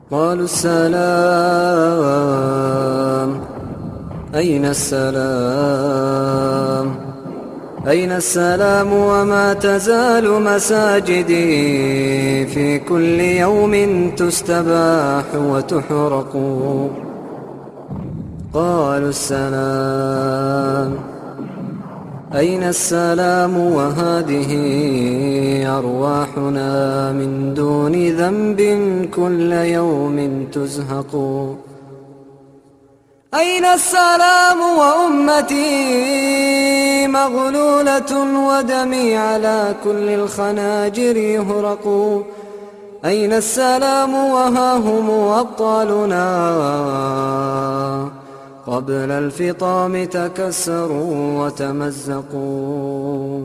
قالوا السلام أين السلام أين السلام وما تزال مساجدي في كل يوم تستباح وتحرق. قالوا السلام أين السلام وهذه أرواحنا من دون ذنب كل يوم تزهق. أين السلام وأمتي مغلولة ودمي على كل الخناجر يهرق. أين السلام وها هم أبطالنا قبل الفطام تكسروا وتمزقوا.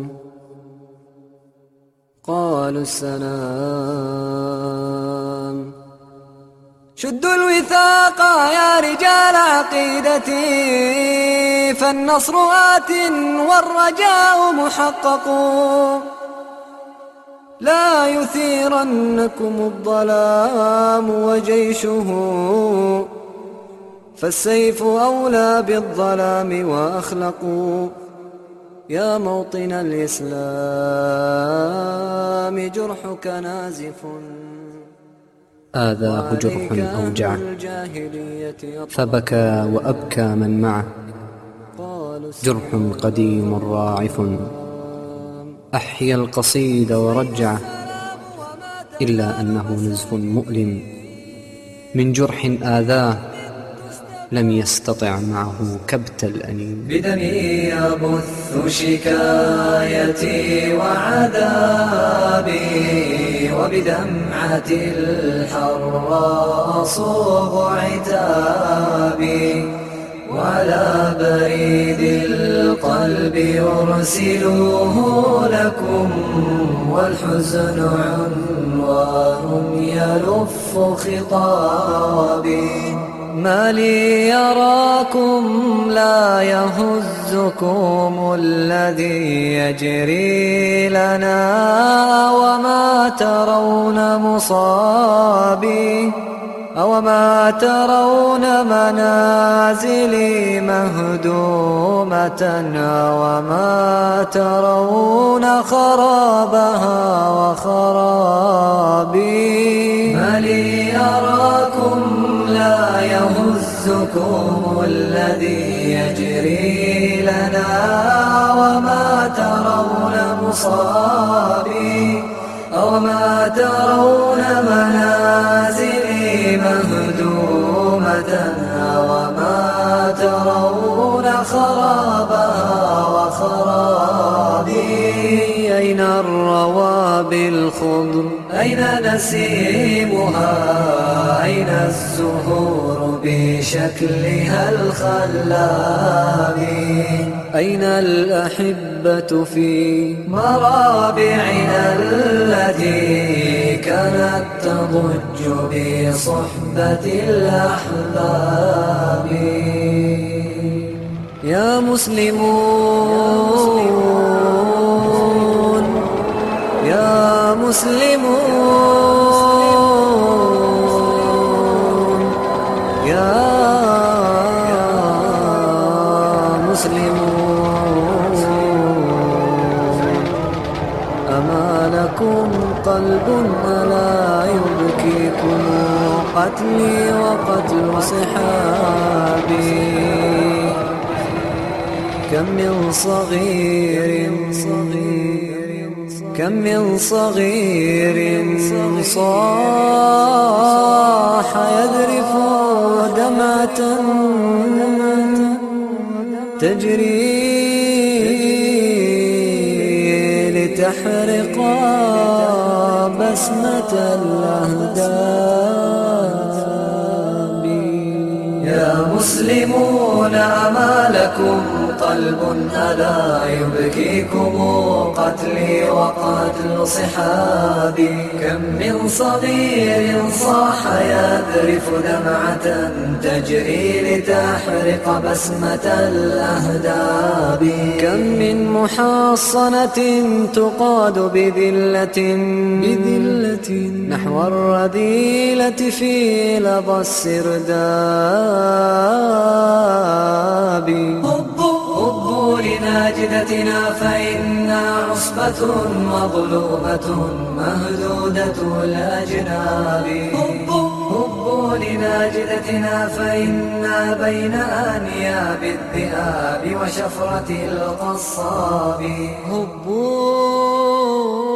قالوا السلام شدوا الوثاق يا رجال عقيدتي فالنصر آت والرجاء محقق. لا يثيرنكم الظلام وجيشه فالسيف أولى بالظلام وأخلق. يا موطن الإسلام جرحك نازف آذاه جرح أوجعه فبكى وأبكى من معه. جرح قديم راعف أحيا القصيد ورجعه إلا أنه نزف مؤلم من جرح آذاه لم يستطع معه كبت الأنين. بدمي أبث شكايتي وعذابي وبدمعة الحر أصوغ عتابي وعلى بريد القلب يرسله لكم والحزن عنوان يلف خطابي. ما لي يراكم لا يهزكم الذي يجري لنا وما ترون مصابي أوما ترون منازلي مهدومة أوما ترون خرابها وخرابي. ما لي يراكم لا يهزكم الذي يجري لنا وما ترون مصابي أوما ترون منازلي مهدومة وما ترون خرابها وخرابي. أين الروابي الخضر أين نسيمها أين الزهور بشكلها الخلاب أين الأحبة في مرابعنا التي كانت تضج بصحبة الأحباب. يا مسلمون يا مسلمون يا مسلمون أما لكم قلب ألا يبكيكم قتلي وقتل صحابي. كم من صغير صاح يذرف دمعة تجري لتحرق بسمة الأهداب. يا مسلمون أما لكم قلب ألا يبكيكم قتلي وقتل صحابي. كم من صغير صاح يذرف دمعة تجري لتحرق بسمة الأهداب. كم من محصنة تقاد بذلة نحو الرذيلة في لظى السرداب. هبوا لناجدتنا فإنا عصبة مظلومة مهدودة الأجناب. هبوا لناجدتنا فإنا بين أنياب الذئاب وشفرة القصاب. هبوا